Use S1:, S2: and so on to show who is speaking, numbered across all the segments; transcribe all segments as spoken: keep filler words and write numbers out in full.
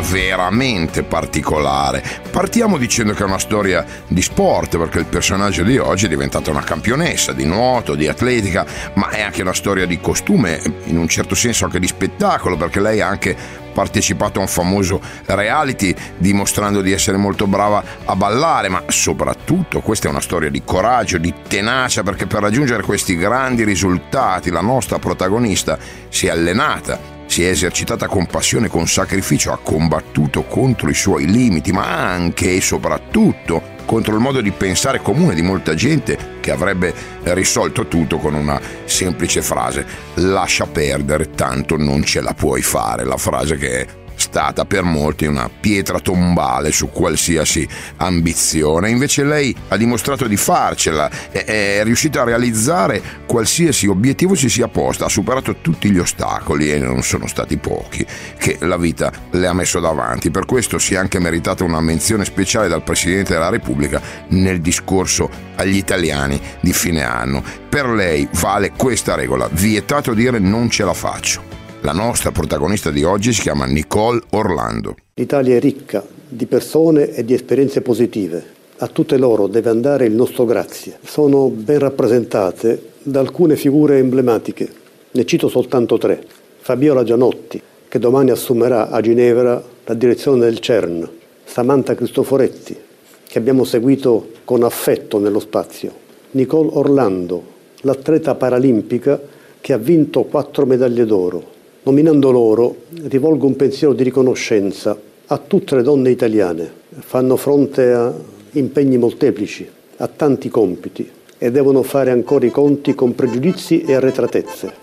S1: veramente particolare. Partiamo dicendo che è una storia di sport, perché il personaggio di oggi è diventata una campionessa di nuoto, di atletica, ma è anche una storia di costume, in un certo senso anche di spettacolo, perché lei ha anche partecipato a un famoso reality dimostrando di essere molto brava a ballare, ma soprattutto questa è una storia di coraggio, di tenacia, perché per raggiungere questi grandi risultati la nostra protagonista si è allenata, si è esercitata con passione, con sacrificio, ha combattuto contro i suoi limiti, ma anche e soprattutto contro il modo di pensare comune di molta gente che avrebbe risolto tutto con una semplice frase: lascia perdere, tanto non ce la puoi fare. La frase che è stata per molti una pietra tombale su qualsiasi ambizione. Invece lei ha dimostrato di farcela, è, è riuscita a realizzare qualsiasi obiettivo si sia posta, ha superato tutti gli ostacoli, e non sono stati pochi, che la vita le ha messo davanti. Per questo si è anche meritata una menzione speciale dal Presidente della Repubblica nel discorso agli italiani di fine anno. Per lei vale questa regola: vietato dire non ce la faccio. La nostra protagonista di oggi si chiama Nicole Orlando.
S2: L'Italia è ricca di persone e di esperienze positive. A tutte loro deve andare il nostro grazie. Sono ben rappresentate da alcune figure emblematiche. Ne cito soltanto tre. Fabiola Gianotti, che domani assumerà a Ginevra la direzione del CERN. Samantha Cristoforetti, che abbiamo seguito con affetto nello spazio. Nicole Orlando, l'atleta paralimpica che ha vinto quattro medaglie d'oro. Nominando loro, rivolgo un pensiero di riconoscenza a tutte le donne italiane. Fanno fronte a impegni molteplici, a tanti compiti, e devono fare ancora i conti con pregiudizi e arretratezze.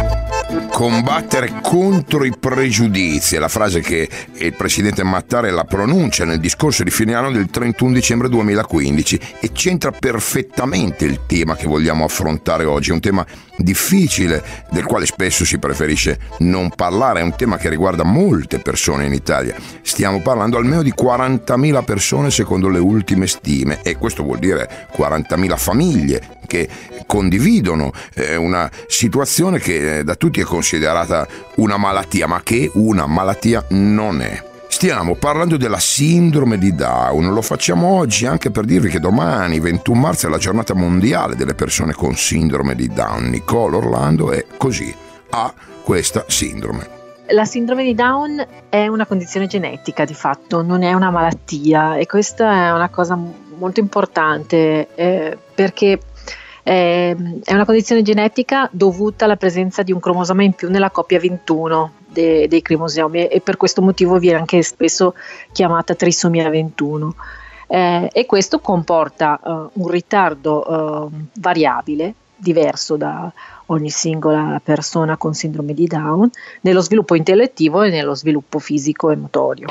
S1: Combattere contro i pregiudizi è la frase che il presidente Mattarella pronuncia nel discorso di fine anno del trentuno dicembre duemilaquindici, e c'entra perfettamente il tema che vogliamo affrontare oggi. È un tema difficile, del quale spesso si preferisce non parlare, è un tema che riguarda molte persone in Italia. Stiamo parlando almeno di quarantamila persone secondo le ultime stime, e questo vuol dire quarantamila famiglie che condividono eh, una situazione che eh, da tutti è considerata una malattia, ma che una malattia non è. Stiamo parlando della sindrome di Down. Lo facciamo oggi anche per dirvi che domani, ventuno marzo, è la giornata mondiale delle persone con sindrome di Down. Nicole Orlando è così, ha questa sindrome.
S3: La sindrome di Down è una condizione genetica, di fatto, non è una malattia, e questa è una cosa molto importante eh, perché è una condizione genetica dovuta alla presenza di un cromosoma in più nella coppia ventuno de, dei cromosomi, e per questo motivo viene anche spesso chiamata trisomia ventuno. Eh, e questo comporta uh, un ritardo uh, variabile, diverso da ogni singola persona con sindrome di Down, nello sviluppo intellettivo e nello sviluppo fisico e motorio.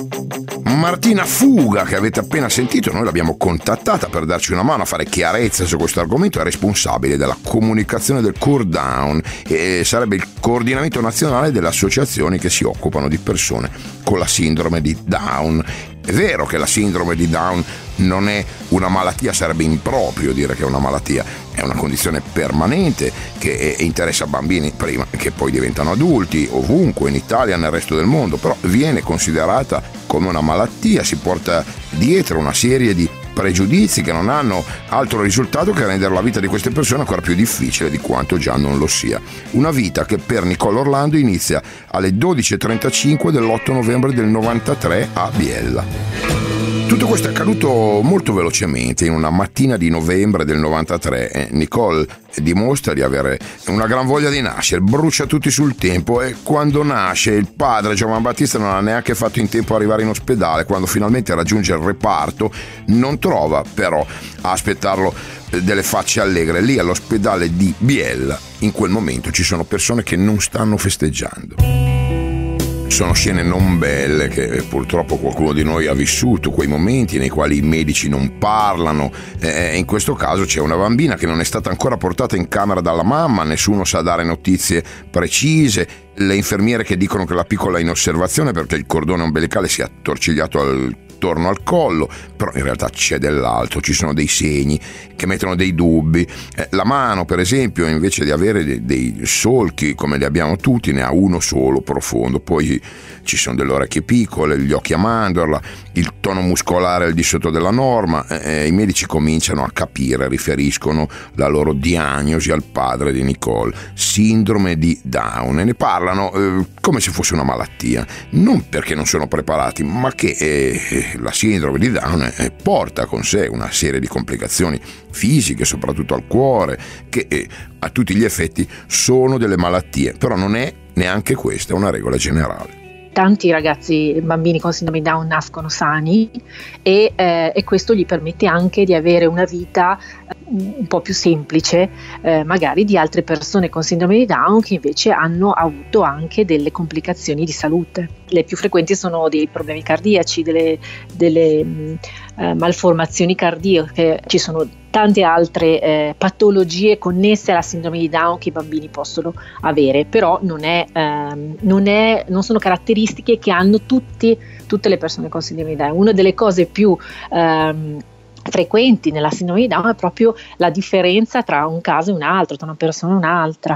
S1: Martina Fuga, che avete appena sentito, noi l'abbiamo contattata per darci una mano a fare chiarezza su questo argomento, è responsabile della comunicazione del CoreDown, e sarebbe il coordinamento nazionale delle associazioni che si occupano di persone con la sindrome di Down. È vero che la sindrome di Down non è una malattia, sarebbe improprio dire che è una malattia, è una condizione permanente che interessa bambini prima che poi diventano adulti, ovunque in Italia e nel resto del mondo, però viene considerata come una malattia, si porta dietro una serie di pregiudizi che non hanno altro risultato che rendere la vita di queste persone ancora più difficile di quanto già non lo sia. Una vita che per Nicole Orlando inizia alle dodici e trentacinque dell'otto novembre del novantatré a Biella. Tutto questo è accaduto molto velocemente, in una mattina di novembre del novantatré. eh, Nicole dimostra di avere una gran voglia di nascere, brucia tutti sul tempo, e quando nasce il padre Giovanni Battista non ha neanche fatto in tempo ad arrivare in ospedale. Quando finalmente raggiunge il reparto non trova però a aspettarlo delle facce allegre. Lì all'ospedale di Biella in quel momento ci sono persone che non stanno festeggiando. Sono scene non belle che purtroppo qualcuno di noi ha vissuto, quei momenti nei quali i medici non parlano. Eh, in questo caso c'è una bambina che non è stata ancora portata in camera dalla mamma, nessuno sa dare notizie precise, le infermiere che dicono che la piccola è in osservazione perché il cordone ombelicale si è attorcigliato al attorno al collo, però in realtà c'è dell'altro, ci sono dei segni che mettono dei dubbi. Eh, la mano, per esempio, invece di avere dei, dei solchi come li abbiamo tutti, ne ha uno solo profondo, poi ci sono delle orecchie piccole, gli occhi a mandorla, il tono muscolare al di sotto della norma. Eh, i medici cominciano a capire, riferiscono la loro diagnosi al padre di Nicole, sindrome di Down, e ne parlano eh, come se fosse una malattia, non perché non sono preparati, ma che eh, la sindrome di Down eh, porta con sé una serie di complicazioni fisiche, soprattutto al cuore, che eh, a tutti gli effetti sono delle malattie, però non è neanche questa una regola generale.
S3: Tanti ragazzi, bambini con sindrome di Down nascono sani e, eh, e questo gli permette anche di avere una vita un po' più semplice, eh, magari di altre persone con sindrome di Down che invece hanno avuto anche delle complicazioni di salute. Le più frequenti sono dei problemi cardiaci, delle, delle mh, eh, malformazioni cardiache. Ci sono tante altre eh, patologie connesse alla sindrome di Down che i bambini possono avere, però non, è, ehm, non, è, non sono caratteristiche che hanno tutti, tutte le persone con sindrome di Down. Una delle cose più ehm, frequenti nella sindrome di Down è proprio la differenza tra un caso e un altro, tra una persona e un'altra.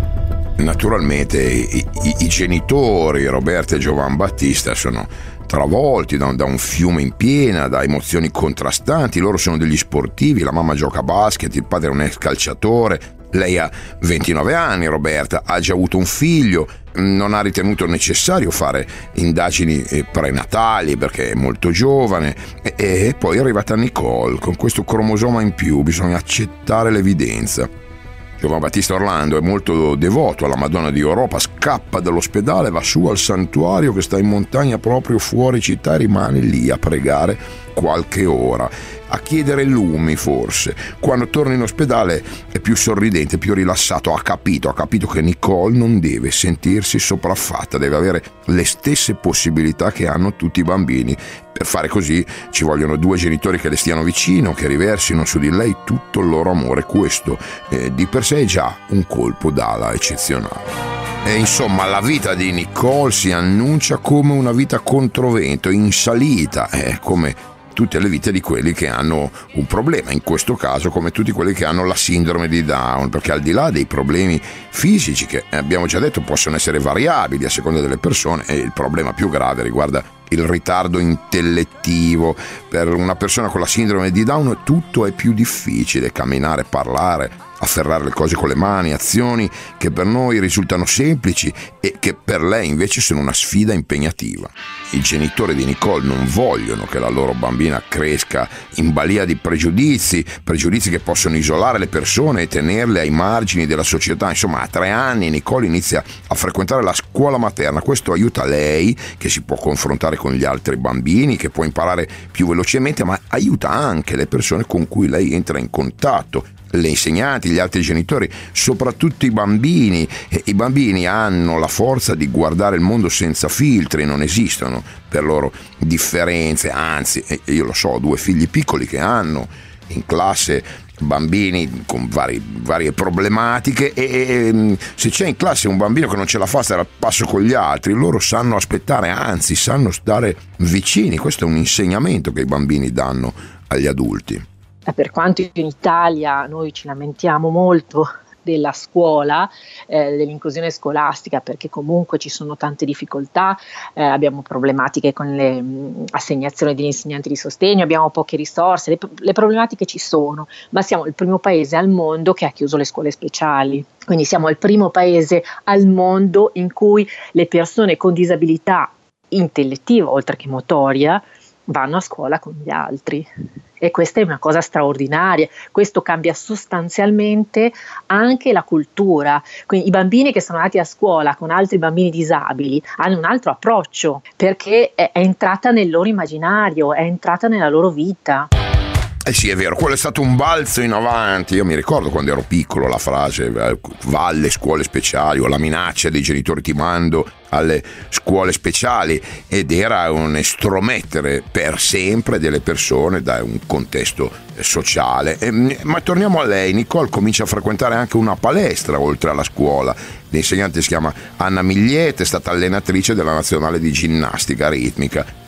S1: Naturalmente i, i, i genitori, Roberta e Giovan Battista, sono travolti da, da un fiume in piena, da emozioni contrastanti. Loro sono degli sportivi, la mamma gioca a basket, il padre è un ex calciatore, lei ha ventinove anni, Roberta ha già avuto un figlio, non ha ritenuto necessario fare indagini prenatali perché è molto giovane, e, e poi è arrivata Nicole con questo cromosoma in più, bisogna accettare l'evidenza. Giovan Battista Orlando è molto devoto alla Madonna di Europa, scappa dall'ospedale, va su al santuario che sta in montagna proprio fuori città e rimane lì a pregare qualche ora, a chiedere lumi forse. Quando torna in ospedale è più sorridente, più rilassato, ha capito, ha capito che Nicole non deve sentirsi sopraffatta, deve avere le stesse possibilità che hanno tutti i bambini. Per fare così ci vogliono due genitori che le stiano vicino, che riversino su di lei tutto il loro amore. Questo eh, di per sé è già un colpo d'ala eccezionale. E insomma la vita di Nicole si annuncia come una vita controvento, in salita, eh, come tutte le vite di quelli che hanno un problema, in questo caso come tutti quelli che hanno la sindrome di Down, perché al di là dei problemi fisici che abbiamo già detto possono essere variabili a seconda delle persone, e il problema più grave riguarda il ritardo intellettivo. Per una persona con la sindrome di Down tutto è più difficile: camminare, parlare, afferrare le cose con le mani, azioni che per noi risultano semplici e che per lei invece sono una sfida impegnativa. I genitori di Nicole non vogliono che la loro bambina cresca in balia di pregiudizi, pregiudizi che possono isolare le persone e tenerle ai margini della società. Insomma, a tre anni Nicole inizia a frequentare la scuola materna. Questo aiuta lei, che si può confrontare con gli altri bambini, che può imparare più velocemente, ma aiuta anche le persone con cui lei entra in contatto, le insegnanti, gli altri genitori, soprattutto i bambini. E i bambini hanno la forza di guardare il mondo senza filtri, non esistono per loro differenze, anzi, io lo so, ho due figli piccoli che hanno in classe bambini con vari, varie problematiche, e, e se c'è in classe un bambino che non ce la fa stare al passo con gli altri, loro sanno aspettare, anzi sanno stare vicini. Questo è un insegnamento che i bambini danno agli adulti.
S3: Per quanto in Italia noi ci lamentiamo molto della scuola, eh, dell'inclusione scolastica, perché comunque ci sono tante difficoltà, eh, abbiamo problematiche con le mh, assegnazioni degli insegnanti di sostegno, abbiamo poche risorse, le, le problematiche ci sono, ma siamo il primo paese al mondo che ha chiuso le scuole speciali. Quindi siamo il primo paese al mondo in cui le persone con disabilità intellettiva, oltre che motoria, vanno a scuola con gli altri. E questa è una cosa straordinaria. Questo cambia sostanzialmente anche la cultura. Quindi i bambini che sono andati a scuola con altri bambini disabili hanno un altro approccio, perché è, è entrata nel loro immaginario, è entrata nella loro vita.
S1: Eh sì, è vero, quello è stato un balzo in avanti. Io mi ricordo quando ero piccolo la frase va alle scuole speciali, o la minaccia dei genitori ti mando alle scuole speciali, ed era un estromettere per sempre delle persone da un contesto sociale. E, ma torniamo a lei. Nicole comincia a frequentare anche una palestra oltre alla scuola. L'insegnante si chiama Anna Migliete, è stata allenatrice della nazionale di ginnastica ritmica.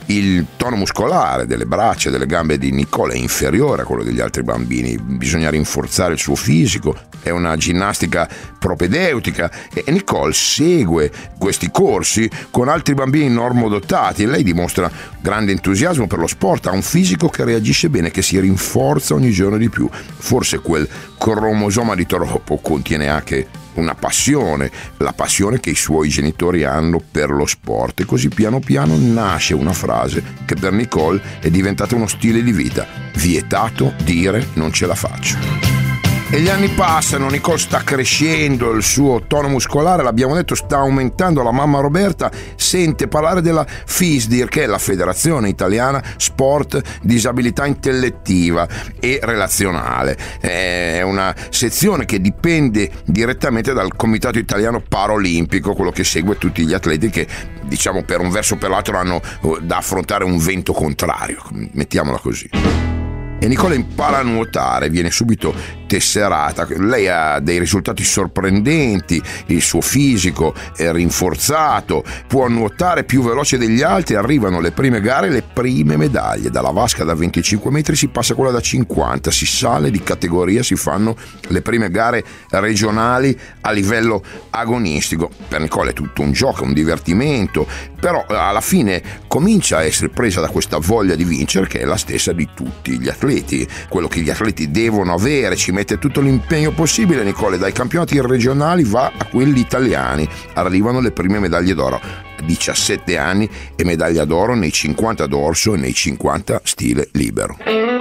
S1: Il tono muscolare delle braccia e delle gambe di Nicole è inferiore a quello degli altri bambini, bisogna rinforzare il suo fisico, è una ginnastica propedeutica e Nicole segue questi corsi con altri bambini normodotati e lei dimostra grande entusiasmo per lo sport, ha un fisico che reagisce bene, che si rinforza ogni giorno di più. Forse quel cromosoma di troppo contiene anche una passione, la passione che i suoi genitori hanno per lo sport, e così piano piano nasce una frase che per Nicole è diventata uno stile di vita: vietato dire non ce la faccio. E gli anni passano, Nicole sta crescendo, il suo tono muscolare, l'abbiamo detto, sta aumentando. La mamma Roberta sente parlare della FISDIR, che è la Federazione Italiana Sport Disabilità Intellettiva e Relazionale. È una sezione che dipende direttamente dal Comitato Italiano Paraolimpico, quello che segue tutti gli atleti che, diciamo, per un verso o per l'altro hanno da affrontare un vento contrario, mettiamola così. E Nicole impara a nuotare, viene subito tesserata, lei ha dei risultati sorprendenti, il suo fisico è rinforzato, può nuotare più veloce degli altri, arrivano le prime gare, le prime medaglie, dalla vasca da venticinque metri si passa a quella da cinquanta, si sale di categoria, si fanno le prime gare regionali a livello agonistico. Per Nicole è tutto un gioco, un divertimento, però alla fine comincia a essere presa da questa voglia di vincere, che è la stessa di tutti gli atleti, quello che gli atleti devono avere, ci mette tutto l'impegno possibile. Nicole dai campionati regionali va a quelli italiani, arrivano le prime medaglie d'oro, diciassette anni e medaglia d'oro nei cinquanta dorso e nei cinquanta stile libero.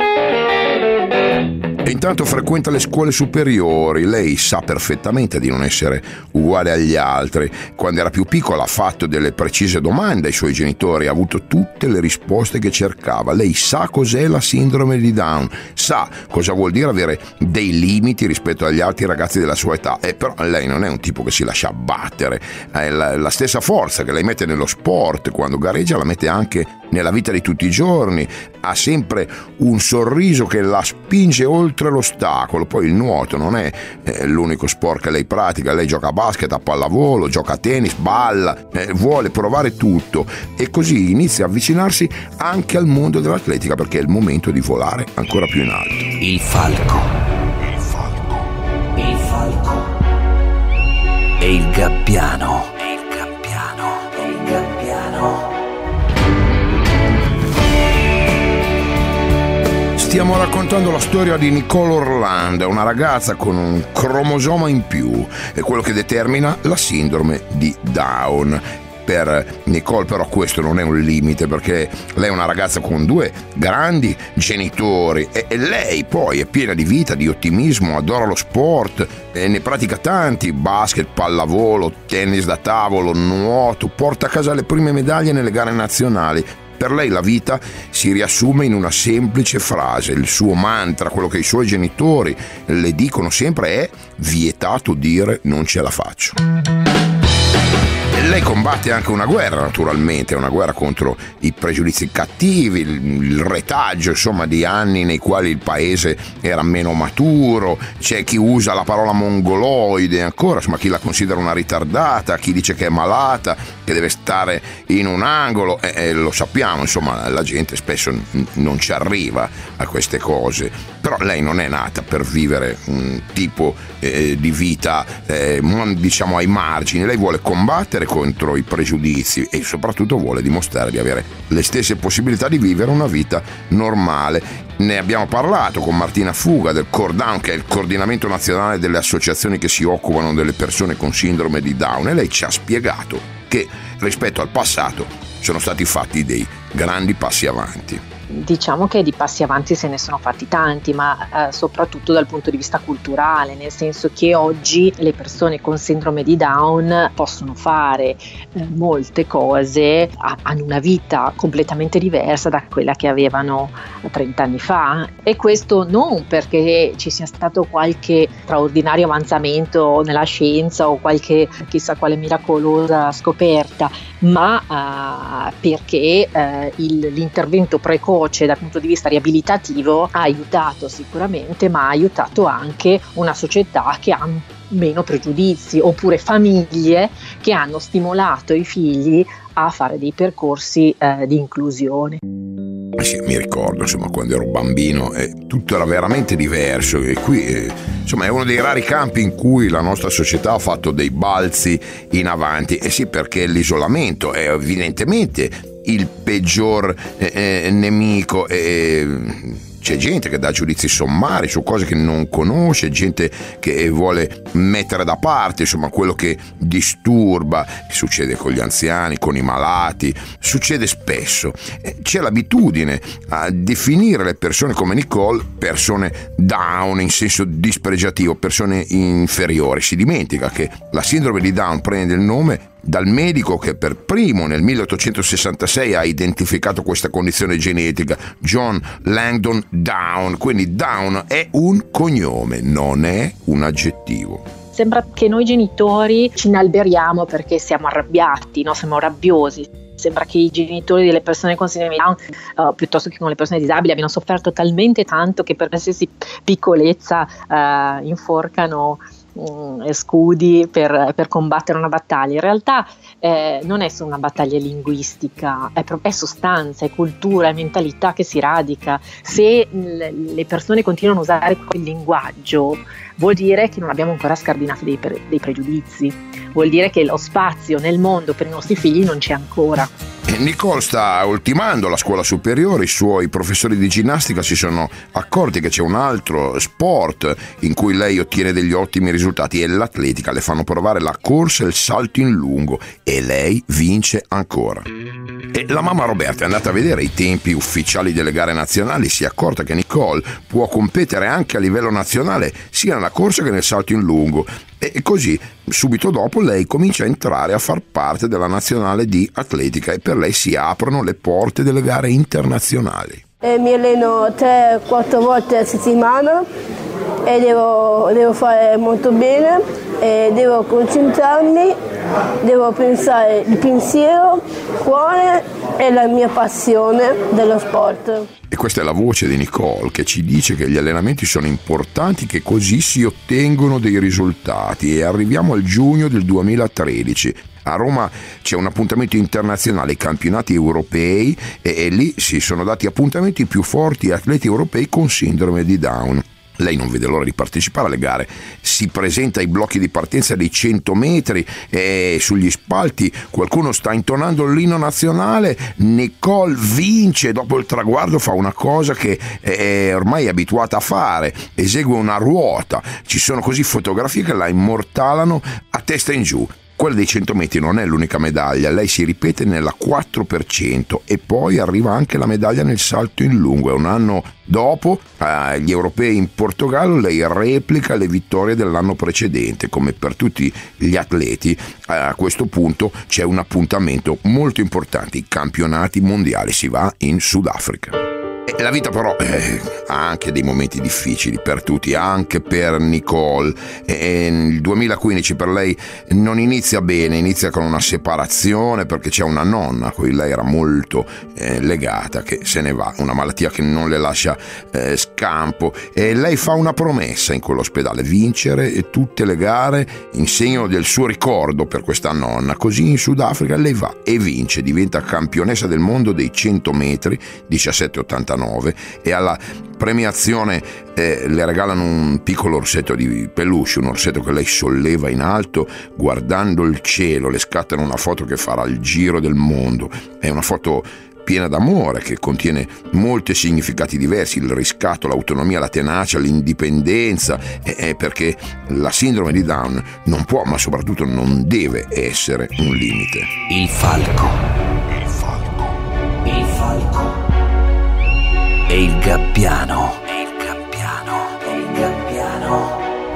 S1: E intanto frequenta le scuole superiori, lei sa perfettamente di non essere uguale agli altri. Quando era più piccola ha fatto delle precise domande ai suoi genitori, ha avuto tutte le risposte che cercava. Lei sa cos'è la sindrome di Down, sa cosa vuol dire avere dei limiti rispetto agli altri ragazzi della sua età, e però lei non è un tipo che si lascia abbattere. È la, la stessa forza che lei mette nello sport quando gareggia la mette anche nella vita di tutti i giorni, ha sempre un sorriso che la spinge oltre l'ostacolo. Poi il nuoto non è eh, l'unico sport che lei pratica, lei gioca a basket, a pallavolo, gioca a tennis, balla, eh, vuole provare tutto, e così inizia a avvicinarsi anche al mondo dell'atletica, perché è il momento di volare ancora più in alto.
S4: Il falco, il falco, il falco e il gabbiano, e il gabbiano, e il gabbiano.
S1: Stiamo raccontando la storia di Nicole Orlando, una ragazza con un cromosoma in più, è quello che determina la sindrome di Down. Per Nicole però questo non è un limite, perché lei è una ragazza con due grandi genitori e, e lei poi è piena di vita, di ottimismo, adora lo sport e ne pratica tanti: basket, pallavolo, tennis da tavolo, nuoto, porta a casa le prime medaglie nelle gare nazionali. Per lei la vita si riassume in una semplice frase, il suo mantra, quello che i suoi genitori le dicono sempre è: vietato dire non ce la faccio. Lei combatte anche una guerra, naturalmente, una guerra contro i pregiudizi cattivi, il retaggio, insomma, di anni nei quali il paese era meno maturo. C'è chi usa la parola mongoloide ancora, insomma, chi la considera una ritardata, chi dice che è malata, che deve stare in un angolo, e, e lo sappiamo, insomma, la gente spesso n- non ci arriva a queste cose. Però lei non è nata per vivere un tipo eh, di vita, eh, diciamo, ai margini. Lei vuole combattere contro i pregiudizi e soprattutto vuole dimostrare di avere le stesse possibilità di vivere una vita normale. Ne abbiamo parlato con Martina Fuga del CoreDown, che è il coordinamento nazionale delle associazioni che si occupano delle persone con sindrome di Down, e lei ci ha spiegato che rispetto al passato sono stati fatti dei grandi passi avanti.
S3: Diciamo che di passi avanti se ne sono fatti tanti, ma eh, soprattutto dal punto di vista culturale, nel senso che oggi le persone con sindrome di Down possono fare eh, molte cose, ha, hanno una vita completamente diversa da quella che avevano trenta anni fa, e questo non perché ci sia stato qualche straordinario avanzamento nella scienza o qualche chissà quale miracolosa scoperta, ma eh, perché eh, il, l'intervento precoce dal punto di vista riabilitativo ha aiutato sicuramente, ma ha aiutato anche una società che ha meno pregiudizi, oppure famiglie che hanno stimolato i figli a fare dei percorsi eh, di inclusione.
S1: Sì, mi ricordo, insomma, quando ero bambino eh, tutto era veramente diverso e qui eh, insomma è uno dei rari campi in cui la nostra società ha fatto dei balzi in avanti. E eh sì, perché l'isolamento è evidentemente il peggior eh, eh, nemico. Eh, C'è gente che dà giudizi sommari su cose che non conosce, gente che vuole mettere da parte, insomma, quello che disturba. Succede con gli anziani, con i malati, succede spesso. C'è l'abitudine a definire le persone come Nicole persone down in senso dispregiativo, persone inferiori. Si dimentica che la sindrome di Down prende il nome dal medico che per primo nel milleottocentosessantasei ha identificato questa condizione genetica, John Langdon Down. Quindi Down è un cognome, non è un aggettivo.
S3: Sembra che noi genitori ci inalberiamo perché siamo arrabbiati, no? Siamo rabbiosi. Sembra che i genitori delle persone con sindrome di Down, uh, piuttosto che con le persone disabili, abbiano sofferto talmente tanto che per qualsiasi piccolezza uh, inforcano e scudi per, per combattere una battaglia. In realtà eh, non è solo una battaglia linguistica, è, è sostanza, è cultura, è mentalità che si radica. Se le, le persone continuano a usare quel linguaggio, vuol dire che non abbiamo ancora scardinato dei, pre, dei pregiudizi, vuol dire che lo spazio nel mondo per i nostri figli non c'è ancora.
S1: Nicole sta ultimando la scuola superiore, i suoi professori di ginnastica si sono accorti che c'è un altro sport in cui lei ottiene degli ottimi risultati, è l'atletica. Le fanno provare la corsa e il salto in lungo e lei vince ancora. E la mamma Roberta è andata a vedere i tempi ufficiali delle gare nazionali, si è accorta che Nicole può competere anche a livello nazionale sia nella corsa che nel salto in lungo. E così subito dopo lei comincia a entrare a far parte della nazionale di atletica e per lei si aprono le porte delle gare internazionali.
S5: E mi alleno tre quattro volte a settimana e devo, devo fare molto bene e devo concentrarmi, devo pensare il pensiero, cuore e la mia passione dello sport.
S1: E questa è la voce di Nicole che ci dice che gli allenamenti sono importanti, che così si ottengono dei risultati. E arriviamo al giugno del duemilatredici. A Roma c'è un appuntamento internazionale, i campionati europei, e, e lì si sono dati appuntamenti più forti atleti europei con sindrome di Down. Lei non vede l'ora di partecipare alle gare, si presenta ai blocchi di partenza dei cento metri e sugli spalti qualcuno sta intonando l'inno nazionale. Nicole vince, dopo il traguardo fa una cosa che è ormai abituata a fare, esegue una ruota. Ci sono così fotografie che la immortalano a testa in giù. Quella dei cento metri non è l'unica medaglia, lei si ripete nella quattro per cento e poi arriva anche la medaglia nel salto in lungo. E un anno dopo, agli europei in Portogallo, lei replica le vittorie dell'anno precedente. Come per tutti gli atleti, a questo punto c'è un appuntamento molto importante, i campionati mondiali, si va in Sudafrica. La vita però eh, ha anche dei momenti difficili per tutti, anche per Nicole. E il duemilaquindici per lei non inizia bene, inizia con una separazione perché c'è una nonna a cui lei era molto eh, legata che se ne va, una malattia che non le lascia eh, scampo, e lei fa una promessa in quell'ospedale: vincere tutte le gare in segno del suo ricordo per questa nonna. Così in Sudafrica lei va e vince, diventa campionessa del mondo dei cento metri, diciassette ottantanove, e alla premiazione eh, le regalano un piccolo orsetto di peluche, un orsetto che lei solleva in alto guardando il cielo. Le scattano una foto che farà il giro del mondo, è una foto piena d'amore che contiene molti significati diversi: il riscatto, l'autonomia, la tenacia, l'indipendenza, eh, perché la sindrome di Down non può, ma soprattutto non deve essere un limite.
S4: Il falco. Il falco. Il falco. E il gabbiano. E il gabbiano. E il gabbiano.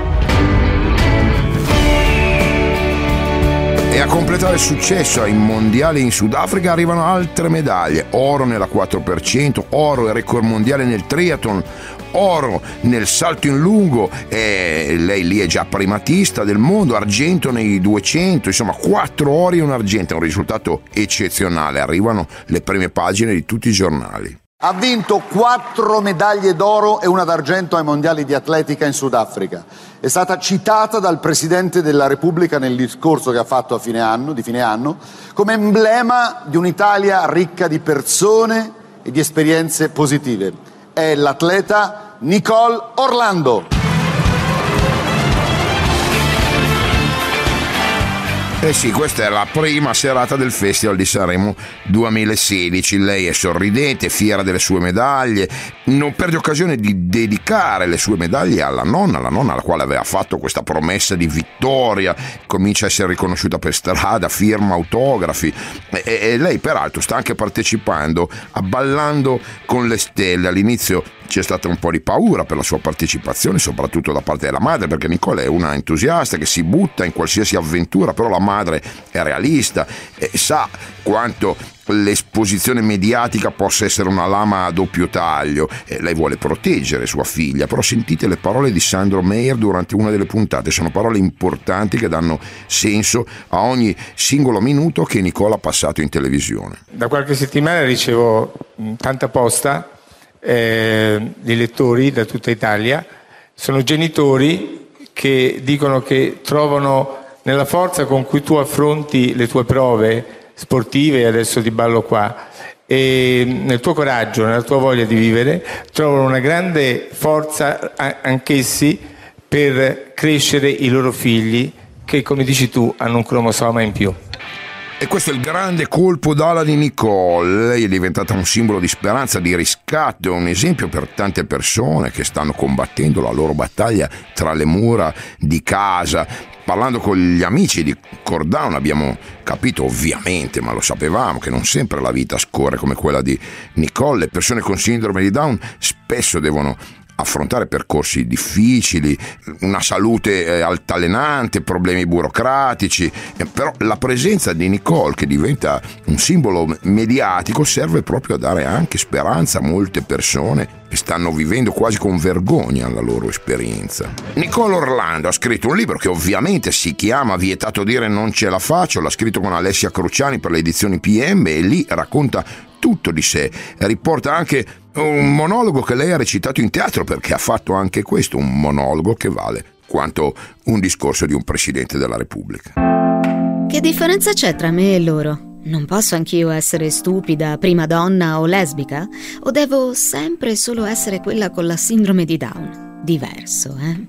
S1: E a completare il successo ai mondiali in Sudafrica arrivano altre medaglie: oro nella quattro per cento, oro e record mondiale nel triathlon, oro nel salto in lungo, e lei lì è già primatista del mondo, argento nei duecento, insomma quattro ori e un argento, è un risultato eccezionale. Arrivano le prime pagine di tutti i giornali.
S6: Ha vinto quattro medaglie d'oro e una d'argento ai mondiali di atletica in Sudafrica. È stata citata dal Presidente della Repubblica nel discorso che ha fatto a fine anno, di fine anno come emblema di un'Italia ricca di persone e di esperienze positive. È l'atleta Nicole Orlando.
S1: Eh sì, questa è la prima serata del Festival di Sanremo duemilasedici. Lei è sorridente, fiera delle sue medaglie, non perde occasione di dedicare le sue medaglie alla nonna, la nonna alla quale aveva fatto questa promessa di vittoria, comincia a essere riconosciuta per strada, firma autografi e, e lei peraltro sta anche partecipando a Ballando con le Stelle. All'inizio c'è stata un po' di paura per la sua partecipazione, soprattutto da parte della madre, perché Nicole è una entusiasta che si butta in qualsiasi avventura, però la madre è realista e sa quanto l'esposizione mediatica possa essere una lama a doppio taglio e lei vuole proteggere sua figlia. Però sentite le parole di Sandro Meyer durante una delle puntate, sono parole importanti che danno senso a ogni singolo minuto che Nicole ha passato in televisione.
S7: Da qualche settimana ricevo tanta posta eh, di lettori da tutta Italia, sono genitori che dicono che trovano nella forza con cui tu affronti le tue prove sportive, adesso ti ballo qua, e nel tuo coraggio, nella tua voglia di vivere, trovano una grande forza anch'essi per crescere i loro figli che, come dici tu, hanno un cromosoma in più.
S1: E questo è il grande colpo d'ala di Nicole. Lei è diventata un simbolo di speranza, di riscatto, è un esempio per tante persone che stanno combattendo la loro battaglia tra le mura di casa. Parlando con gli amici di Cordown abbiamo capito, ovviamente, ma lo sapevamo, che non sempre la vita scorre come quella di Nicole. Le persone con sindrome di Down spesso devono affrontare percorsi difficili, una salute altalenante, problemi burocratici, però la presenza di Nicole, che diventa un simbolo mediatico, serve proprio a dare anche speranza a molte persone che stanno vivendo quasi con vergogna la loro esperienza. Nicole Orlando ha scritto un libro che ovviamente si chiama Vietato dire non ce la faccio, l'ha scritto con Alessia Cruciani per le edizioni P M e lì racconta tutto di sé, riporta anche un monologo che lei ha recitato in teatro, perché ha fatto anche questo, un monologo che vale quanto un discorso di un presidente della Repubblica.
S8: Che differenza c'è tra me e loro? Non posso anch'io essere stupida, prima donna o lesbica? O devo sempre solo essere quella con la sindrome di Down? Diverso, eh?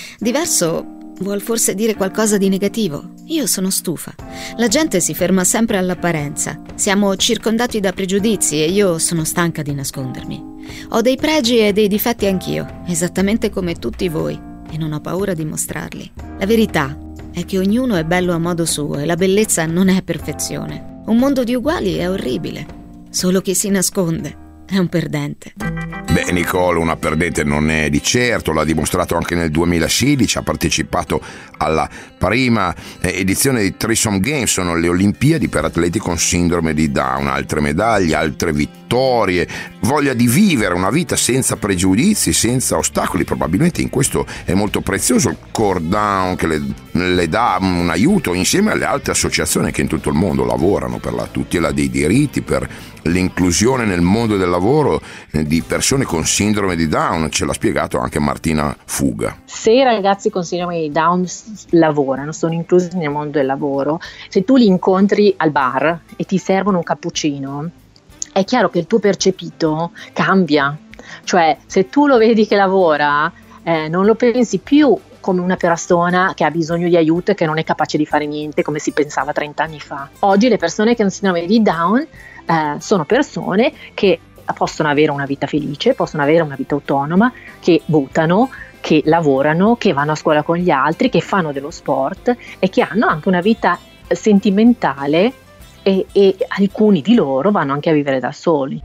S8: Diverso vuol forse dire qualcosa di negativo. Io sono stufa. La gente si ferma sempre all'apparenza. Siamo circondati da pregiudizi e io sono stanca di nascondermi. Ho dei pregi e dei difetti anch'io, esattamente come tutti voi, e non ho paura di mostrarli. La verità è che ognuno è bello a modo suo e la bellezza non è perfezione. Un mondo di uguali è orribile. Solo chi si nasconde è un perdente.
S1: Beh, Nicole una perdente non è di certo, l'ha dimostrato anche nel duemilasedici, ha partecipato alla prima edizione di Threesome Games, sono le Olimpiadi per atleti con sindrome di Down, altre medaglie, altre vittorie, voglia di vivere una vita senza pregiudizi, senza ostacoli. Probabilmente in questo è molto prezioso il Cordown, che le, le dà un aiuto insieme alle altre associazioni che in tutto il mondo lavorano per la tutela dei diritti, per l'inclusione nel mondo del lavoro di persone con sindrome di Down. Ce l'ha spiegato anche Martina Fuga.
S3: Se i ragazzi con sindrome di Down lavorano, sono inclusi nel mondo del lavoro, se tu li incontri al bar e ti servono un cappuccino, è chiaro che il tuo percepito cambia. Cioè, se tu lo vedi che lavora, eh, non lo pensi più come una persona che ha bisogno di aiuto e che non è capace di fare niente come si pensava trenta anni fa. Oggi le persone che hanno sindrome di Down eh, sono persone che possono avere una vita felice, possono avere una vita autonoma, che votano, che lavorano, che vanno a scuola con gli altri, che fanno dello sport e che hanno anche una vita sentimentale e, e alcuni di loro vanno anche a vivere da soli.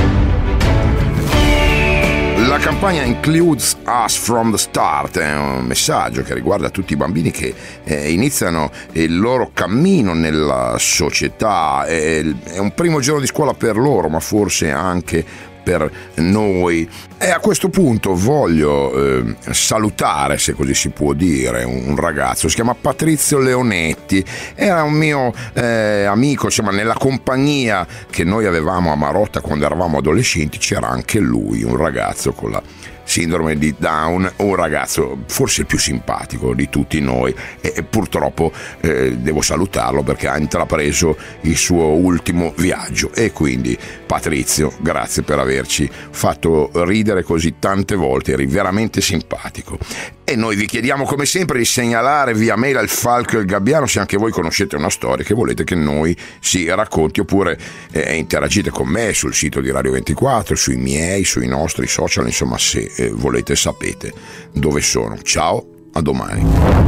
S1: La campagna Includes Us from the Start è un messaggio che riguarda tutti i bambini che eh, iniziano il loro cammino nella società. È, è un primo giorno di scuola per loro, ma forse anche per noi. E a questo punto voglio eh, salutare, se così si può dire, un ragazzo, si chiama Patrizio Leonetti, era un mio eh, amico, insomma, nella compagnia che noi avevamo a Marotta quando eravamo adolescenti c'era anche lui, un ragazzo con la sindrome di Down, un ragazzo forse il più simpatico di tutti noi, e, e purtroppo eh, devo salutarlo perché ha intrapreso il suo ultimo viaggio. E quindi Patrizio, grazie per averci fatto ridere così tante volte, eri veramente simpatico. E noi vi chiediamo come sempre di segnalare via mail al Falco e il Gabbiano se anche voi conoscete una storia che volete che noi si racconti, oppure eh, interagite con me sul sito di Radio ventiquattro, sui miei, sui nostri social, insomma, se eh, volete sapete dove sono. Ciao, a domani.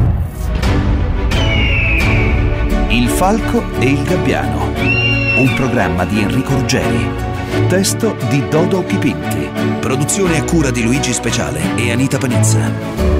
S4: Il Falco e il Gabbiano, un programma di Enrico Ruggeri, testo di Dodo Chipinti, produzione a cura di Luigi Speciale e Anita Panizza.